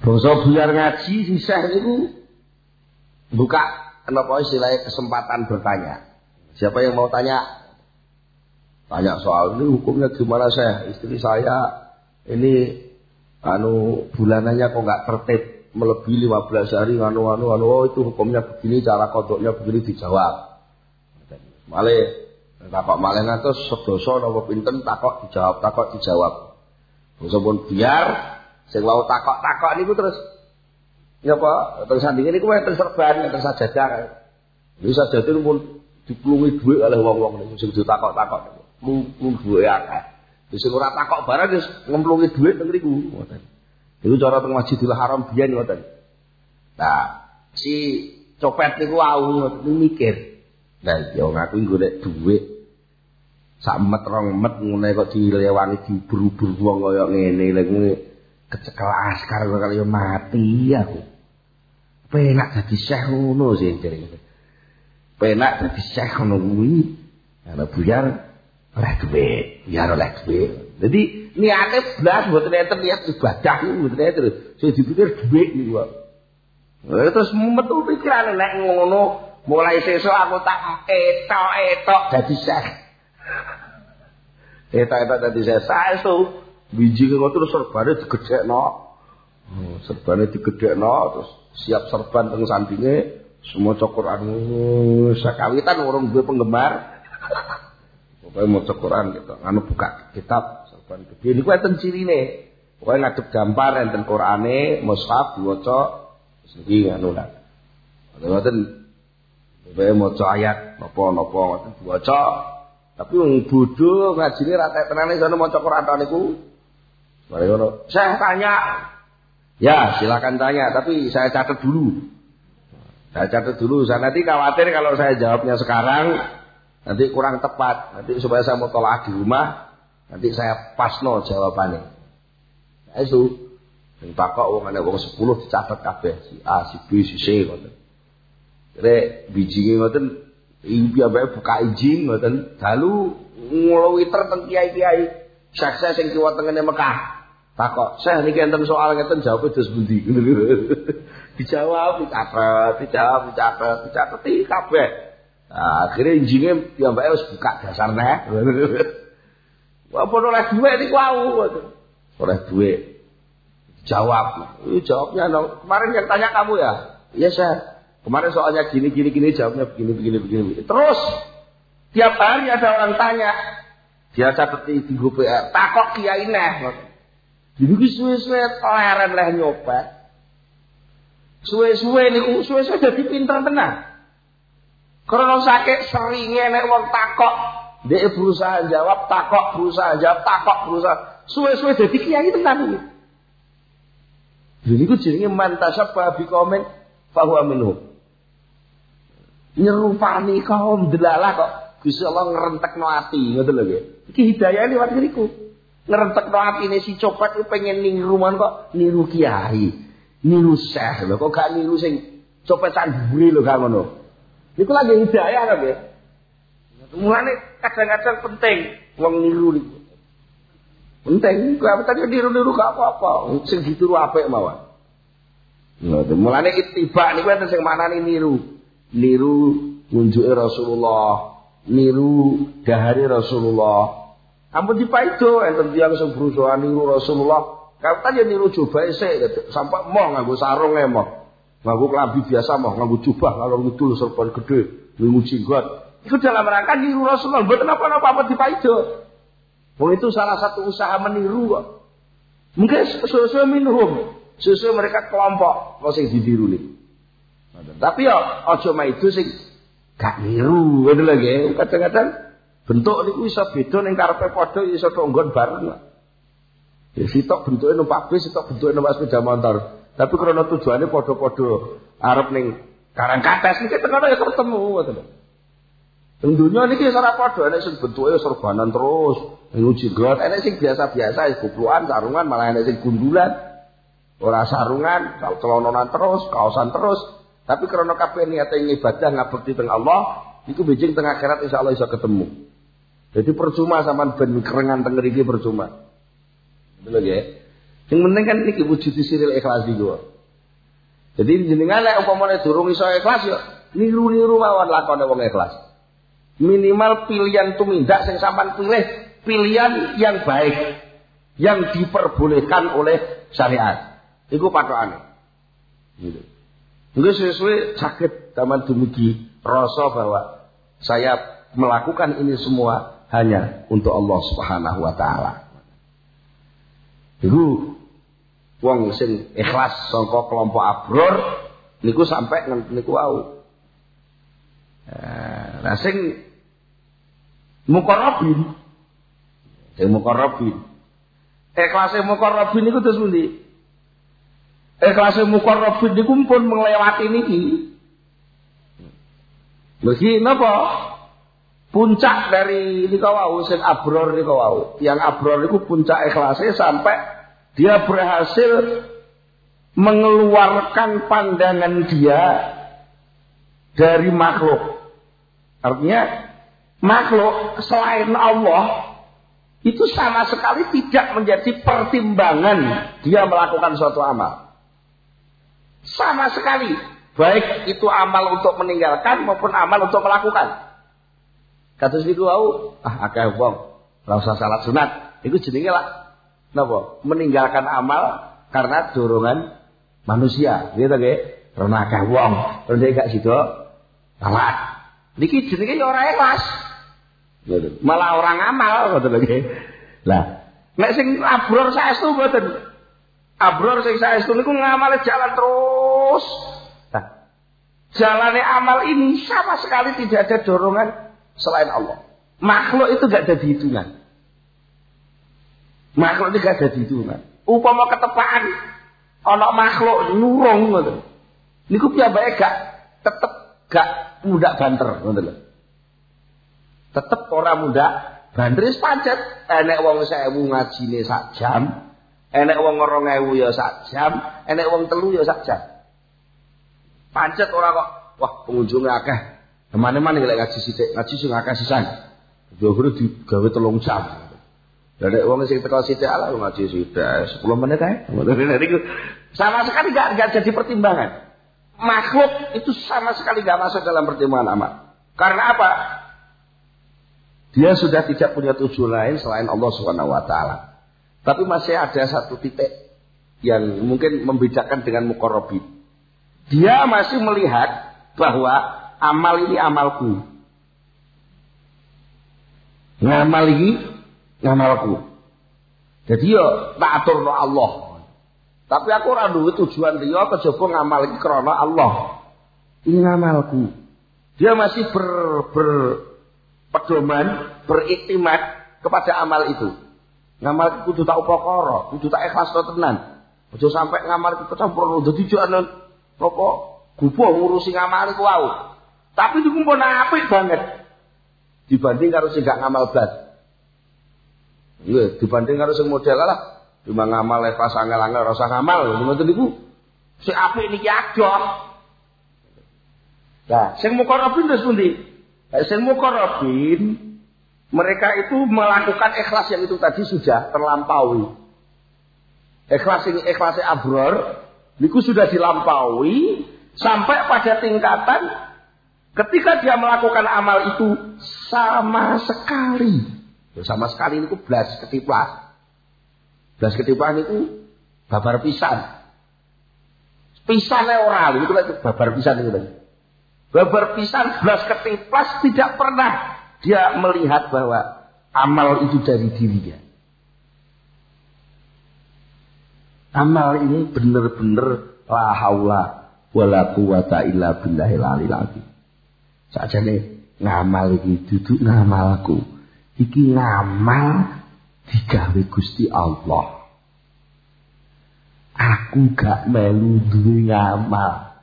Bangsa buyar ngaji sing Syekh niku buka napa istilahnya kesempatan bertanya. Siapa yang mau tanya? Tanya soal ini hukumnya gimana Syekh? Istri saya ini bulanannya kok enggak tertib melebihi 15 hari oh itu hukumnya begini, cara kodoknya begini, dijawab. Takok malih ngatos sedoso napa pinten takok dijawab. Bangsa pun biar sing wau takok niku terus nyapa terus sandinge niku terus serban terus sajadah. Wis sajadah pun diplungi dhuwit oleh wong-wong niku sing ditakok-takok. Mung dhuwit akeh. Wis ora takok barang wis ngemplungi dhuwit teng niku ngoten. Iku cara teng Masjidil Haram biyen ngoten. Nah, si copet niku wau mikir. Lah yo ngaku golek dhuwit sak met rong met ngene kok dilewangi diburu-buru wong kaya ngene lha kecekel askar kok kaya mati aku. Penak dadi syekh ngono sih jenenge. Penak dadi syekh ngono kuwi. Ana buyar oleh dhuwit, biar oleh dhuwit. Jadi niate blas mboten enten niat ibadah niku mboten enten. Sing dipikir dhuwit niku kok. Terus metu pikiran nek ngono mulai sesuk aku tak etok dadi syekh. Etok dadi syekh. Saestu biji kok terus serbane digedhekno. Serbane digedhekno terus siap serban teng sandinge semaca Quran sakawitan urung duwe penggemar. Pokoke maca Quran gitu. Buka kitab serban gede niku enten cirine. Pokoke ngadep gambar enten Qurane, mushaf diwaca sendiri lah. Ngoten pokoke maca ayat napa-napa ngoten diwaca. Tapi wong bodho ngajine ra tenane sono maca Quran ta niku. Mari ngono. Saya tanya. Ya, silakan tanya, tapi saya catat dulu. Saya nanti khawatir kalau saya jawabnya sekarang nanti kurang tepat. Nanti supaya saya mau tolak di rumah, nanti saya pasno jawabannya. Nah, itu sing takok wong ana wong 10 dicatat kabeh, si A, si B, si C ngoten. Rek bijine ngoten iki ambek buka izin ngoten dalu ngulowiter teng kiai-kiai sukses sing kiwa tengene Mekah. Takok, "Syekh niki enten soal ngeten jawab dos pundi?" Dijawab, dicatet kabeh. Nah, akhirnya injine piyambake wis buka dasarne. Apa oleh dhuwit niku wau. Oleh dhuwit. Jawab. Jawabnya kemarin yang tanya kamu ya? Iya, Syekh. Kemarin soalnya gini jawabnya begini. Terus tiap hari ada orang tanya. Dia catet di PR. Takok kiai neh. Jadi suwe-suwe leren leh nyopet. Suwe-suwe niku suwe-suwe dadi pinter tenan. Karena sakit seringe nek wong takok, dhek berusaha jawab, berusaha. Suwe-suwe dadi kiai tenan iki. Lha niku jenenge man tasyabbaha biqaumin fa huwa minhum. Nyerupani kaum delalah kok Gusti Allah ngrentekno ati, ngoten lho nggih. Iki hidayah liwat niku. Ngrentekno atine si copet iki pengen niru kok niru kiai. Niru syekh lho kok gak niru sing copetan dhuwure lho gak ngono. Niku lagi hidayah lho nggih. Mulane kadang-kadang penting wong niru niku. Penting kok tadi niru-niru gak apa-apa, sing ditiru apik mawon. Ngoten. Mulane ittiba niku enten sing manani niru. Niru ngunjuke Rasulullah, niru dahare Rasulullah. Ampun dipaido enten tiyang sing berusaha niru Rasulullah. Kapan ya niru jubahe sik sampai moh nganggo sarung moh. Nganggo klambi biasa moh, nganggo jubah kalau ngidul serban gede, nganggo jenggot. Itu dalam rangka niru Rasulullah, mboten apa-apa dipaido. Wong itu salah satu usaha meniru kok. Mungkin sesuai minhum, sesuai mereka kelompok kok sing ditiru niku. Tapi ya aja maido sing gak niru, ngono lho nggih. Kadang-kadang bentuk niku iso beda ning karepe padha iso tonggon bareng. Ya sitok bentuke numpak bis, sitok bentuke numpak sepeda motor. Tapi karena tujuannya padha-padha arep ning Karangkates niki tenan ya ketemu ngoten. Ing donya niki ora padha, nek sing bentuke serbanan terus, nguji got, nek sing biasa-biasa goplokan, sarungan, malah nek sing gundulan. Ora sarungan, celononan terus, kaosan terus. Tapi karena kabeh niate ibadah ngabekti teng Allah, niku benjing teng akhirat insyaallah iso ketemu. Jadi percuma sampean ben kerengan teng mriki percuma. Betul nggih? Yang penting kan niki wujud siril ikhlas niku. Jadi jenengan nek umpamane durung iso ikhlas yo niru-niru mawon lakone wong ikhlas. Minimal pilihan tumindak sing sampean pilih pilihan yang baik yang diperbolehkan oleh syariat. Iku patokane. Gitu. Mungkin sesuai sakit taman dumugi rasa bahwa saya melakukan ini semua hanya untuk Allah Subhanahu wa taala. Iku wong sing ikhlas saka kelompok abror niku sampai niku wau. Nah sing muqarrabin. Sing muqarrabin. Ikhlase muqarrabin niku terus pundi? Ikhlase muqarrabin niku pun melewati niki. Lagi napa? Puncak dari nika wau sing abror nika wau. Yang abror niku puncak ikhlase sampai dia berhasil mengeluarkan pandangan dia dari makhluk. Artinya makhluk selain Allah itu sama sekali tidak menjadi pertimbangan dia melakukan suatu amal. Sama sekali. Baik itu amal untuk meninggalkan maupun amal untuk melakukan. Kados niku wau, akeh wong ora usah salat sunat. Iku jenenge lah napa? Meninggalkan amal karena dorongan manusia. Gitu nggih. Karena akeh wong, terus gak sida salat. Niki jenenge ya ora ikhlas. Malah orang amal ngoten lho nggih. Lah, nek sing abror saestu mboten. Abror sing saestu niku ngamale jalan terus. Nah, jalane amal ini sama sekali tidak ada dorongan selain Allah. Makhluk itu gak ada dihitungan. Makhluk itu gak ada dihitungan. Upama ketepaan ana makhluk nurung ngoten. Niku piyambake tetep gak mudah banter ngoten lho. Tetep ora mudah banter wis pancet. Enek wong 1000 ngajine sak jam, enek wong 2000 ya sak jam, enek wong 3 ya sak jam. Pancet ora kok wah pengunjunge akeh. Kemana-mana lek ngaji sithik, ngaji sing akeh sisan. Dhewe digawe 3 jam. Lah nek wong sing teko sithik ala ngaji sithik 10 menit ae. Niku sama sekali enggak jadi pertimbangan. Makhluk itu sama sekali enggak masuk dalam pertimbangan amal. Karena apa? Dia sudah tidak punya tujuan lain selain Allah Subhanahu wa taala. Tapi masih ada satu titik yang mungkin membedakan dengan muqarrabin. Dia masih melihat bahwa amal ini amalku. Ngamal ini ngamalku. Jadi yo tak aturno Allah. Tapi aku ora duwe tujuan liya kejaba ngamal iki krana Allah. Ini ngamalku. Dia masih berpedoman, beriktimat kepada amal itu. Ngamal kudu tak upakara, kudu tak ikhlas tenan. Aja sampai ngamal iki kecampur dadi jokan apa gubuh ngurusi ngamal iku wae. Tapi niku pun apik banget dibanding karo sing gak ngamal blas. Nggih, dibanding karo sing model lah, cuma ngamal ikhlas angel-angel ora usah ngamal, ngoten niku sing apik niki adoh. Nah, sing muqarrabin terus pundi? Sing muqarrabin mereka itu melakukan ikhlas yang itu tadi sudah terlampaui. Ikhlas abror niku sudah dilampaui sampai pada tingkatan ketika dia melakukan amal itu sama sekali niku blas ketiplas. Blas ketiplas niku babar pisan. Pisane ora niku babar pisan niku. Babar pisan blas ketiplas tidak pernah dia melihat bahwa amal itu dari dirinya. Amal ini benar-benar la haula wala quwata illa billahil aliyil azim. Sakjane ngamal iki duduk ngamalku. Iki ngamal digawe Gusti Allah. Aku gak melu duwe ngamal.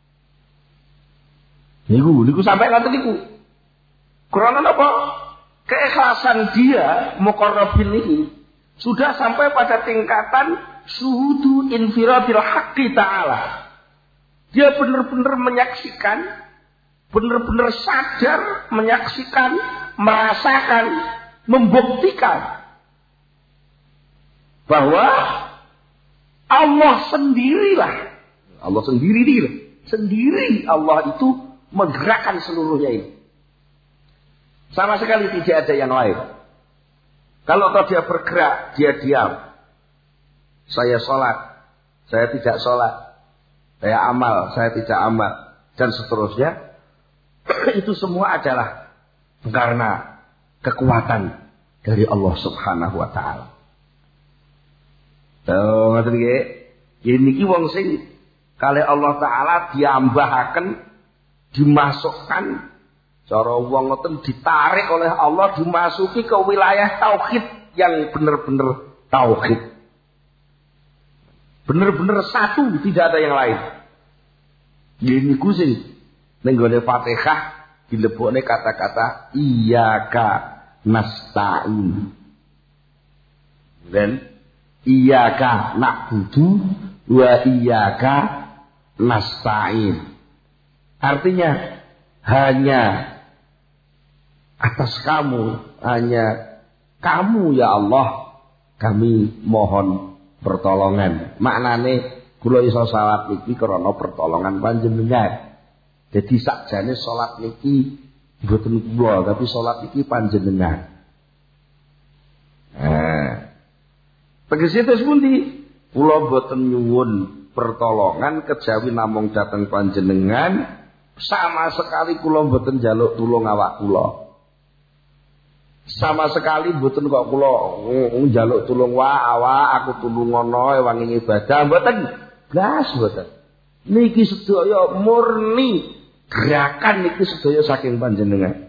Niku sampai ngoten niku. Karena apa? Keikhlasan dia muqarrabin ini sudah sampai pada tingkatan syuhudu infiradil haqqi ta'ala. Dia benar-benar menyaksikan, benar-benar sadar menyaksikan, merasakan, membuktikan bahwa Allah sendirilah. Allah sendiri dia. Sendiri Allah itu menggerakkan seluruhnya ini. Sama sekali tidak ada yang lain. Kalau dia bergerak, dia diam. Saya sholat, saya tidak sholat. Saya amal, saya tidak amal. Dan seterusnya. Itu semua adalah karena kekuatan dari Allah Subhanahu wa taala. Ngoten nggih. Niki wong sing kali Allah taala diambahaken, dimasukkan cara wong ngoten ditarik oleh Allah dimasuki ke wilayah tauhid yang benar-benar tauhid. Benar-benar satu, tidak ada yang lain. Niku sing ning gone Fatihah dilebokne kata-kata iyyaka nasta'in. Dan iyyaka na'budu wa iyyaka nasta'in. Artinya hanya atas kamu, hanya kamu ya Allah kami mohon pertolongan. Maknane kula iso salat niki krana pertolongan panjenengan. Jadi sakjane salat niki mboten kula, tapi salat niki panjenengan. Tegese terus pundi? Kula boten nyuwun pertolongan kejawi namung dhateng panjenengan, sama sekali kula boten njaluk tulung awak kula. Sama sekali boten kok kula njaluk tulung awak aku tulungono wangi ibadah mboten. Blas mboten. Niki sedaya murni gerakan niki sedaya saking panjenengan.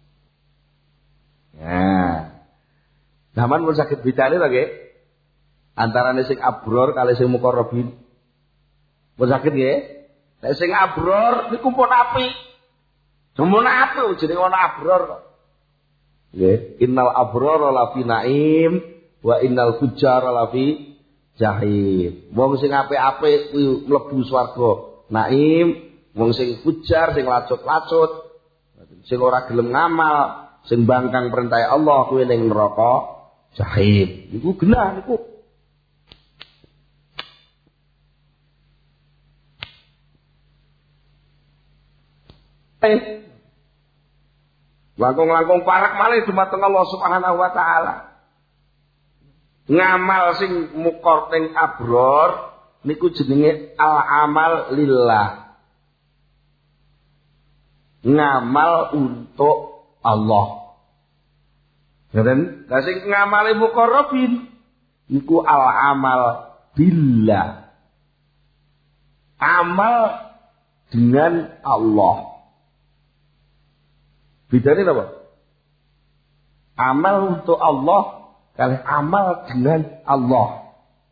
Nah. Zaman pun sakit bedane lho nggih. Antarane sing abror kali sing muqarrabin. Pun sakit nggih. Nek sing abror niku pun apik. Demen apik jenenge ana abror kok. Nggih, innal abrara lafi naim wa innal fujjara lafi jahim. Wong sing apik-apik kuwi mlebu swarga naim, wong sing fujar sing lacut-lacut, sing ora gelem ngamal, sing bangkang perintah Allah kuwi ning neraka jahim. Iku genah niku. Langkung-langkung parak malih dumateng Allah Subhanahu wa taala. Ngamal sing mukor ning abror niku jenenge al-amal lillah. Ngamal untuk Allah. Ngeten? Lah sing ngamale muqarrabin niku al-amal billah. Amal dengan Allah. Bedanya apa? Amal untuk Allah kali amal dengan Allah.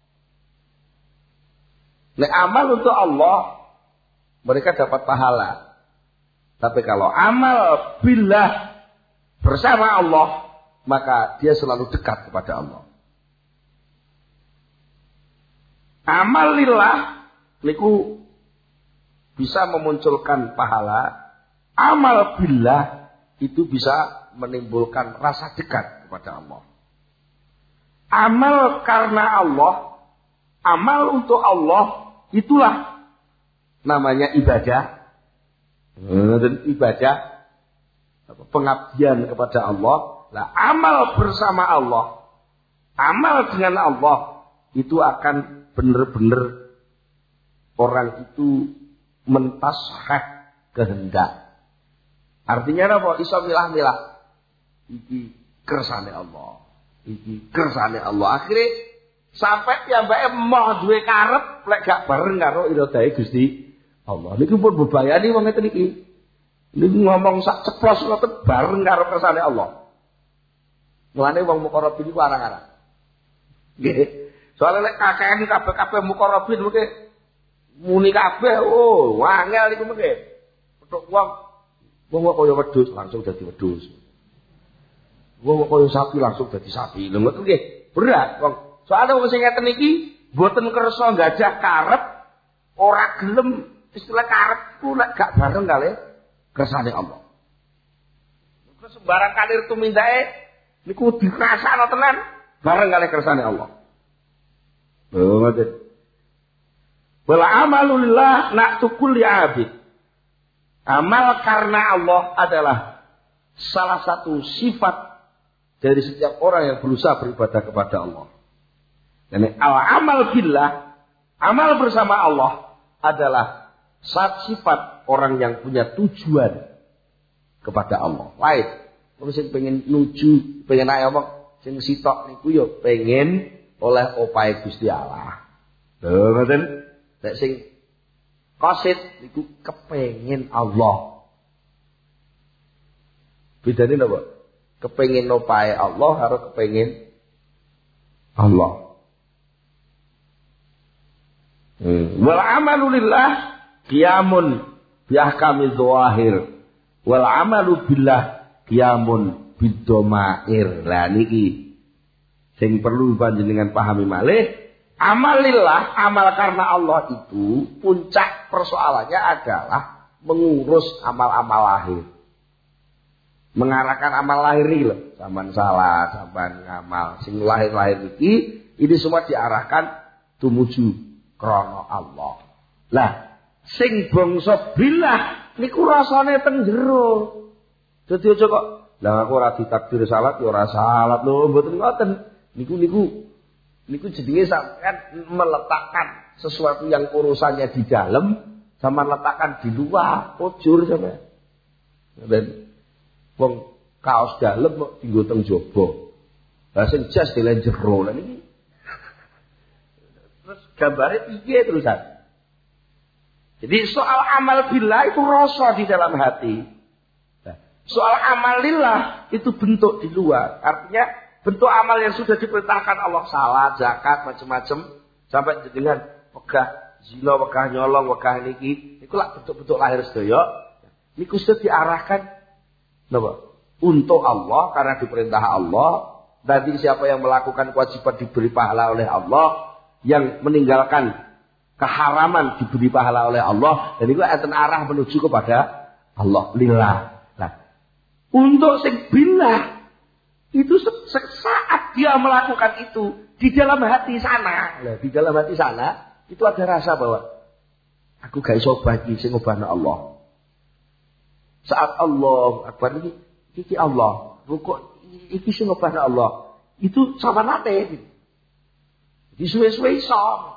Nek amal untuk Allah mereka dapat pahala. Tapi kalau amal billah bersama Allah maka dia selalu dekat kepada Allah. Amal lillah niku bisa memunculkan pahala. Amal billah itu bisa menimbulkan rasa dekat kepada Allah. Amal karena Allah, amal untuk Allah, itulah namanya ibadah. Dan ibadah, pengabdian kepada Allah. Nah, amal bersama Allah, amal dengan Allah, itu akan benar-benar orang itu mentashah kehendak. Artinya apa? Iso milah-milah. Iki kersane Allah. Iki kersane Allah. Akhirnya sampai piyambake mau duwe karep lek gak bareng karo iradahe Gusti Allah. Niku pun bebayani wong ngeten iki. Niku ngomong sak ceplos ngoten bareng karo kersane Allah. Mulane wong muqarrabin iku arang-arang. Nggih. Soale lek kakean kabeh-kabeh muqarrabin mengke muni kabeh, oh, wangel niku mengke. Petuk wong kaya wedhus langsung dadi wedhus. Wong kaya sapi langsung dadi sapi. Lha ngoten nggih. Berat wong. Soale wong sing ngeten iki mboten kersa gajah karep, ora gelem istilah karep ku nek gak bareng kali kersane Allah. Nek sembarang kalir tumindake niku dirasakno tenan bareng kali kersane Allah. Lho ngoten. Wal amalu lillah na'tu kulli 'abid. Amal karena Allah adalah salah satu sifat dari setiap orang yang berusaha beribadah kepada Allah. Dan al-amal billah, amal bersama Allah adalah sifat orang yang punya tujuan kepada Allah. Lain, kalau sing pengen nuju, pengen apa? Sing sitok niku ya pengen oleh opahe Gusti Allah. Lho ngoten. Nek sing qasid niku kepengin Allah. Bedane napa? Kepengin opahe Allah karo kepengin Allah. Wal amalu lillah qiyamun bi ahkamil dzawahir. Wal amalu billah qiyamun bidomair. Lah niki sing perlu panjenengan pahami malih. Amal lillah, amal karena Allah itu puncak persoalannya adalah mengurus amal-amal lahir. Mengarahkan amal lahir iki lho, sampean salah, sampean ngamal sing lahir-lahir ini semua diarahkan tumuju krana Allah. Lah, sing bangsa billah niku rasane teng jero. Dadi aja kok, lah aku ora ditakdir salat ya ora salat lho, mboten ngoten. Niku jenenge sampean meletakkan sesuatu yang urusannya di dalam sama letakkan di luar, ojur sampean. Dan wong kaos dalem kok dienggo teng jaba. Lah sing jas delen jero. Lah niki terus gambare piye terusan. Jadi soal amal billah itu rasa di dalam hati. Nah, soal amal lillah itu bentuk di luar. Artinya bentuk amal yang sudah diperintahkan Allah, salat, zakat, macam-macam, sampai dengan wegah zina, wegah nyolong, wegah niki, niku lak bentuk-bentuk lahir sedaya. Niku sudah diarahkan napa? Untuk Allah karena diperintah Allah. Nanti siapa yang melakukan kewajiban diberi pahala oleh Allah, yang meninggalkan keharaman diberi pahala oleh Allah, dan itu akan arah menuju kepada Allah lillah. Nah, untuk sing billah itu saat dia melakukan itu di dalam hati sana. Nah, di dalam hati sana itu ada rasa bahwa aku gak iso bagi sing ngobahna Allah. Saat Allah akbar iki Allah, rukuk iki sing ngobahna Allah. Itu sama nate. Di suwe-suwe iso.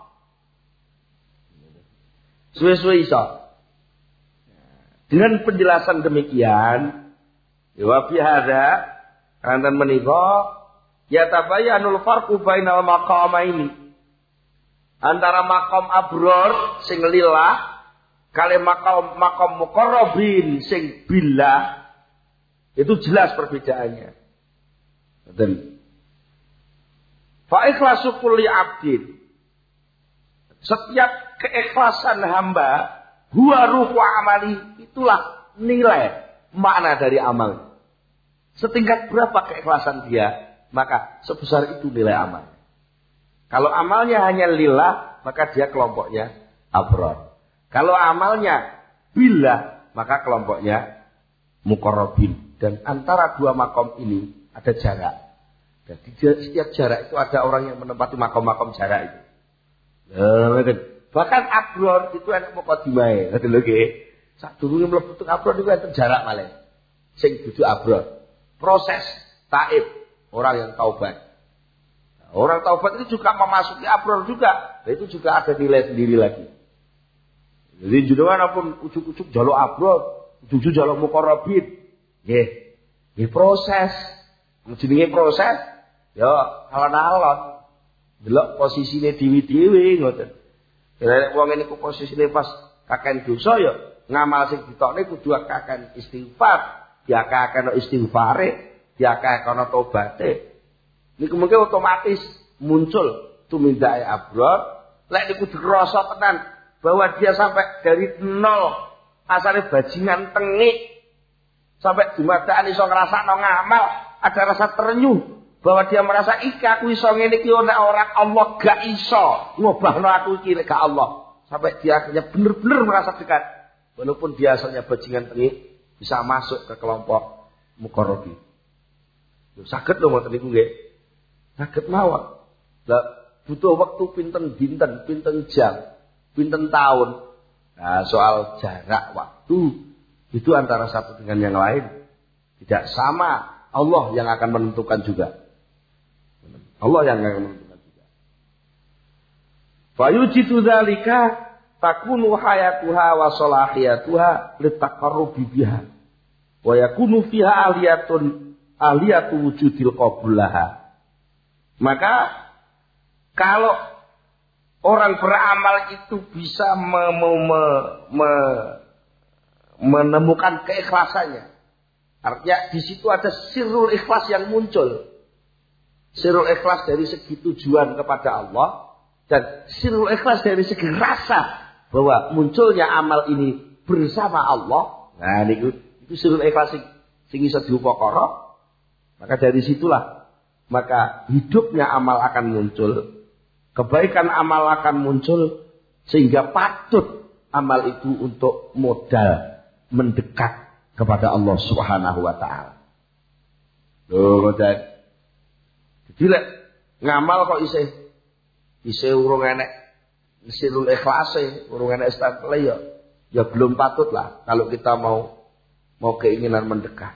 Suwe-suwe iso. Dengan penjelasan demikian, wa fi hadza kanten menika ya tabayyanul farqu bainal maqamaini. Antara maqam abror sing lillah kali maqam muqarrabin sing billah itu jelas perbedaannya. Dan fa ikhlasu kulli abdin, setiap keikhlasan hamba huwa ruhu amali, itulah nilai makna dari amal. Setingkat berapa keikhlasan dia, maka sebesar itu nilai amal. Kalau amalnya hanya lillah, maka dia kelompoknya abrar. Kalau amalnya billah, maka kelompoknya muqarrabin. Dan antara dua makom ini ada jarak. Dan di setiap jarak itu ada orang yang menempati makom-makom jarak itu. Bahkan abrar itu enak mukadimah. Ngerti lho nggih. Sadurunge mlebu teng abrar niku enten jarak malih. Sing dudu abrar. Proses taib, orang yang taubat. Orang taubat itu juga memasuki abrar juga. Nah, itu juga ada nilai sendiri lagi. Jadi jenengan pun ujuk-ujuk jaluk abrar, ujuk-ujuk jaluk muqarrabin. Nggih proses. Jenenge proses ya alon-alon. Delok posisine dhewe-dhewe ngoten. Nek wong niku posisine pas kaken dosa ya ngamal sing ditokne kudu kaken istighfar. Diakeh-akeh istighfare, diakeh-akeh tobaté. Niku mungkin otomatis muncul tumindake abrar. Lek niku dirasa tenan bahwa dia sampai dari nol asale bajingan tengik sampai dumadakan iso ngrasakno ngamal, ada rasa terenyuh bahwa dia merasa iki aku iso ngene iki nek ora Allah gak iso ngobahno aku iki lek gak Allah. Sampai dia akhirnya benar-benar merasa dekat walaupun dia asalnya bajingan tengik. Bisa masuk ke kelompok muqarrabin. Saged lho ngoten niku nggih. Saged mawon. Lah butuh waktu pinten dinten, pinten jam. pinten tahun. Nah, soal jarak waktu itu antara satu dengan yang lain tidak sama. Allah yang akan menentukan juga. Allah yang akan menentukan juga. Fayujitu dzalika takunu hayatuha wa salahiyatuha litaqarrubi biha. Wa yakunu fiha aliyatu wujudil qabulaha. Maka kalau orang beramal itu bisa menemukan keikhlasannya. Artinya di situ ada sirrul ikhlas yang muncul. Sirrul ikhlas dari segi tujuan kepada Allah dan sirrul ikhlas dari segi rasa bahwa munculnya amal ini bersama Allah. Nah, itu sirrul ikhlas sing iso diupakara. Maka dari situlah maka hidupnya amal akan muncul. Kebaikan amal akan muncul sehingga patut amal itu untuk modal mendekat kepada Allah Subhanahu wa taala. Lho, jadi lek ngamal kok isih urung enek sirul ikhlase, urung enek istiqlal ya belum patut lah kalau kita mau keinginan mendekat.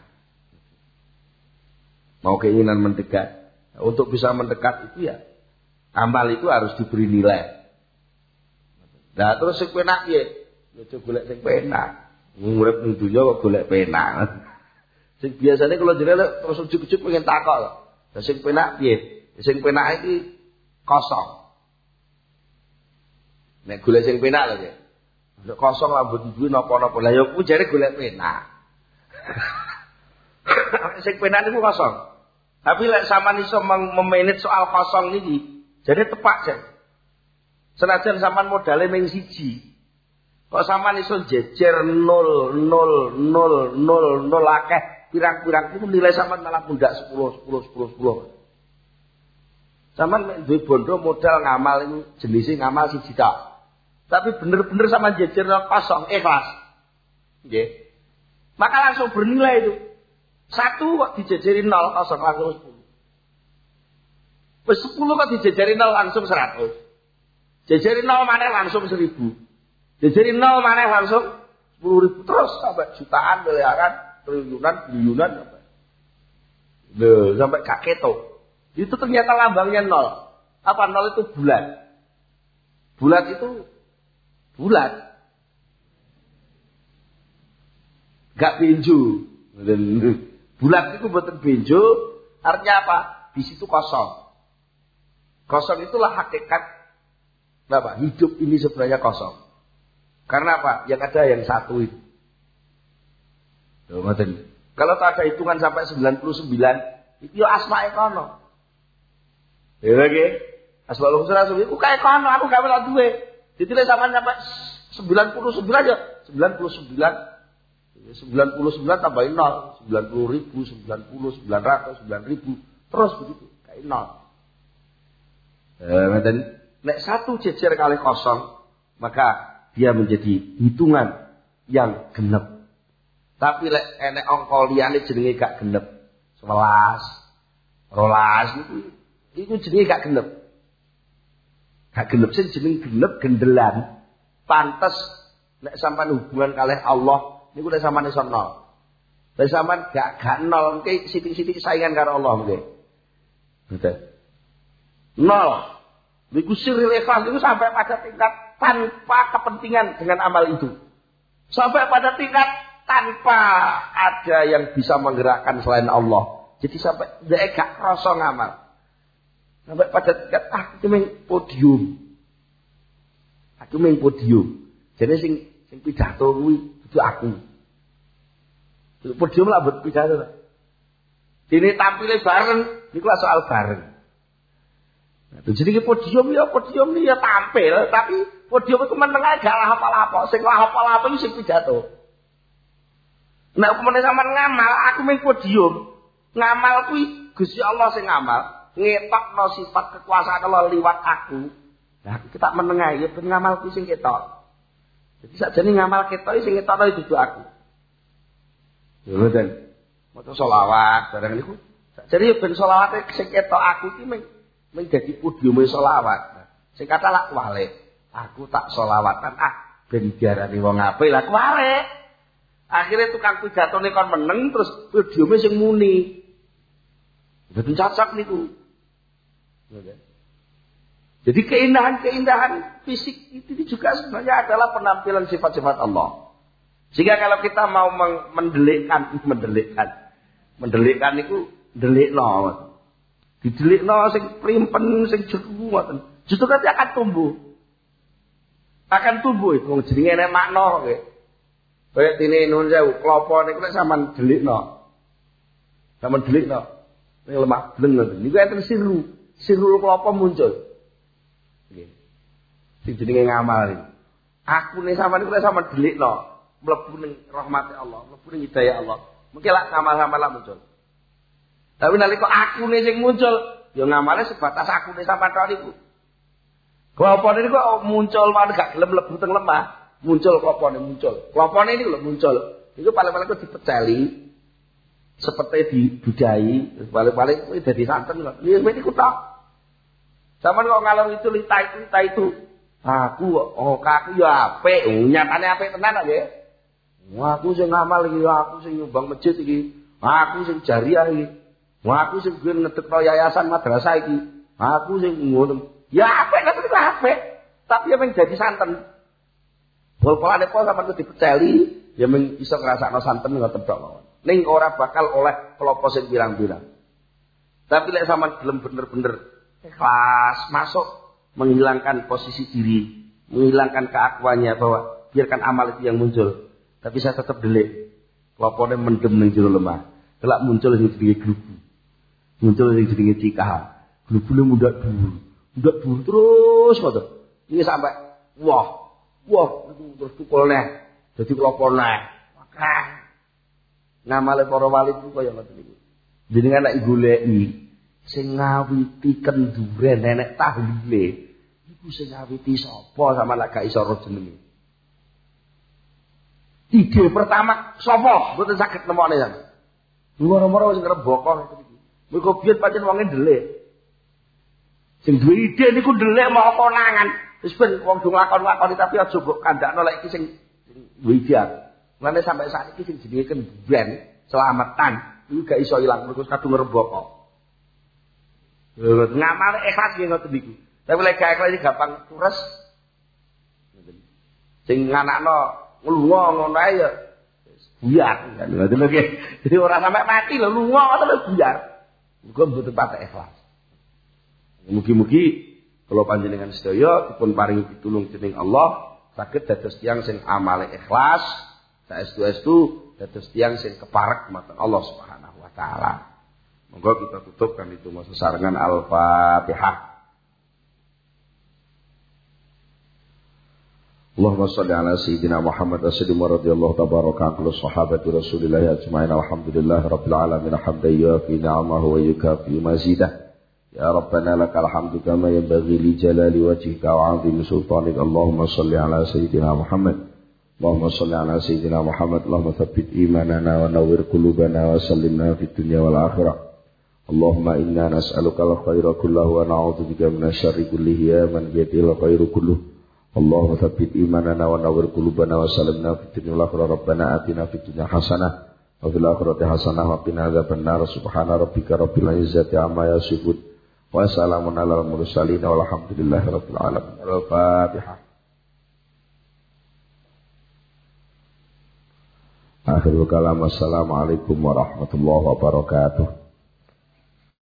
Mau keinginan mendekat. Untuk bisa mendekat itu ya amal itu harus diberi nilai. Nah, terus sing penak piye? Ya coba golek sing penak. Urip ning dunya kok golek penak. Sing biasane kalau jenenge terus ujug-ujug pengen takok lho. Lah sing penak piye? Sing penak iki kosong. Nek golek sing penak lho ya. Nek kosong lah mbok duwe napa-napa. Lah ya kuwi jare golek penak. Sing penak niku kosong. Tapi lek sampean iso memanage soal kosong niki, jadi tepak jan. Senajan sampean modale ming siji. Kok sampean iso jejer 0 0 0 0 0 akeh pirang-pirang itu nilai sampean malah pundak 10 10 10 10. Sampeyan nek duwe bondo modal ngamal iku jenise ngamal siji tok. Tapi bener-bener sampean jejer kosong ikhlas. Nggih. Maka langsung bernilai itu. 1 kok dijejeri 0 kosong langsung 10. Wis 10 kok dijejeri 0 langsung 100. Jejeri 0 maneh langsung 1000. Jejeri 0 maneh langsung 10.000 terus sampai jutaan, miliaran, triliunan, biliunan sampai. Loh, sampai gak ketok. Itu ternyata lambangnya 0. Apa 0 itu bulat. Bulat itu bulat. Gak benjo. Bulat itu mboten benjo, artinya apa? Di situ kosong. Kosong itulah hakikat apa? Hidup ini sebenarnya kosong. Karena apa? Yang ada yang satu itu. Kalau tak ada hitungan sampai 99, itu ya asmae kono. Ya lagi, asmaul husna itu kayak kono, aku gak melok duwe. Ditile sampean sampai 99 ya, 99 tambahin 0, 90.000, 90, 900, 9.000, terus begitu, kayak 0. Nek satu jejer kali kosong, maka dia menjadi hitungan yang genep. Tapi lek enek angka liyane jenenge gak genep. 11, 12 iku jenenge gak genep. Gak genep sing jeneng genep gendelan. Pantes nek sampean hubungan kalih Allah niku nek sampean iso 0. Nek sampean gak 0 ki sithik-sithik saingan karo Allah nggih. Betul. 0. Niku sirril ikhlas itu sampai pada tingkat tanpa kepentingan dengan amal itu. Sampai pada tingkat tanpa ada yang bisa menggerakkan selain Allah. Jadi sampai dia gak krasa ngamal. Sampai pada tingkat aku meng podium. Aku meng podium. Jadi sing pidato kuwi itu aku. Podium lah buat pidato. Dene tampile bareng niku soal bareng. Nah, jadi podium ni ya tampil, tapi podium itu menengah gak lah apa-apa. Sing lah apa-apa itu sing pidato. Nah, kemudian sama ngamal, aku main podium. Ngamal kuwi Gusti Allah sing ngamal, ngetokno sifat kekuasaan Allah liwat aku. Nah, kita menengah ya ben ngamal kuwi sing ketok. Jadi sakjane ngamal ketok sing ketokno itu aku. Yo ten. Maca selawat barang niku. Sakjane ben selawate sing ketok aku iki menjadi podium selawat. Sing kata lak wale. Aku tak selawatan ben diarani wong apik lah kuarek. Akhirnya tukang pidatone kon meneng terus videone sing muni. Betul cocok niku. Jadi keindahan-keindahan fisik itu juga sebenarnya adalah penampilan sifat-sifat Allah. Sehingga kalau kita mau mendelikkan itu delikno. Didelikno sing primpen sing jeru ngoten. Justru nanti akan tumbuh. Akan tumbuh itu wong jenenge nek makna kowe. Kaya dene nuwun sewu, klopo niku nek sampean delikno. Sampeyan delikno. Ning lemah bleng ngoten. Niku enten sirul klopo muncul. Nggih. Sing jenenge ngamal iki. Aku nek sampean niku nek sampean delikno, mlebu ning rahmat Allah, mlebu ning hidayah Allah. Mungkin lak ngamal-ngamal muncul. Tapi nalika akune sing muncul, ya ngamale sebatas akune sampean tok niku. Klopone niku kok muncul malah gak gelem mlebu teng lemah, muncul klopone muncul. Klopone niku lho muncul. Iku paling-paling kok dipeceli seperti dibudai, paling-paling kuwi dadi santen kok. Ya niku tok. Sampeyan kok ngalor itu lita itu. Aku aku ya apik, nyatane apik tenan kok nggih. Aku sing ngamal iki, aku sing nyumbang masjid iki, aku sing jariah iki. Aku sing ngedekno yayasan madrasah iki. Aku sing ngono. Ya apik kan itu apik. Tapi yang jadi santen. Bol-bolane kok sampeyan dipeceli, ya men iso ngrasakno santen ngoten tok mawon. Ning ora bakal oleh kelopo sing pirang-pirang. Tapi lek sampeyan gelem bener-bener ikhlas masuk menghilangkan posisi diri, menghilangkan keakuannya bahwa biarkan amal itu yang muncul. Tapi saya tetap delik. Kelopone mendem ning jero lemah. Kelak muncul sing jenenge glubu. Muncul sing jenenge cikah. Glubune mundak dhuwur terus ngoten. Iki sampai wah terus tukul neh. Dadi kelopone. Makah. Ngamale para wali itu kaya ngoten niku. Jenengan nek goleki sing ngawiti kenduren nenek tahlile. Iku sing ngawiti sapa sama lek gak iso ro jenenge. Ide pertama sapa? Mboten saged nemokne sampeyan. Moro-moro sing rembaka iki. Mergo biyen pancen wonge ndelik. Sing duwe ide niku ndelik mau konangan. Wis ben wong do nglakon-lakoni tapi aja mbok kandakno lek iki sing duwe ide. Mulane sampai saat iki sing jenenge kenduren selamatan iku gak iso ilang mergo kadung rembaka. Ngamal ikhlas nggih ngoten niku. Tapi lek gak ikhlas gampang tures. Sing nganakno lunga ngono ae ya buyar kan ngoten lho nggih. Jadi ora sampai mati lho lunga ngoten lho buyar. Muga mboten patek ikhlas. Mugi-mugi kula panjenengan sedaya dipun paringi pitulung dening Allah saged dados tiyang sing amale ikhlas, saestu-estu dados tiyang sing keparek dumateng Allah Subhanahu wa taala. Monggo kita tutup kan itu masa sarengan Al-Fatihah. Allahumma shalli ala sayyidina Muhammad as-siddiq radhiyallahu tabaraka anhu sahabati Rasulillah ajma'in alhamdulillah rabbil alamin hamdan yuafi ni'amahu wa yukafi mazidah. Ya Rabbana lakal hamdu kama yanbaghi li jalali wajhika wa 'azimi sultanik. Allahumma shalli ala sayyidina Muhammad. Allahumma shalli ala sayyidina Muhammad. Allahumma tsabbit imanana wa nawwir qulubana wa sallimna fid dunya wal akhirah. Allahumma inna nas'aluka al-khaira kullahu wa na'udzubika minasyarri kullihi ya man biyadihil khairu kulluh. Allahumma tsabbit imanana wa nawwir qulubana wa sallimna fid dunya wal akhirah. Rabbana atina fid dunya hasanah wa fil akhirati hasanah wa qina adzabannar. Subhana rabbika rabbil izzati amma yasifun wa salamun alal mursalin walhamdulillahi rabbil alamin. Al-Fatihah. Akhirul kalam. Assalamualaikum warahmatullahi wabarakatuh.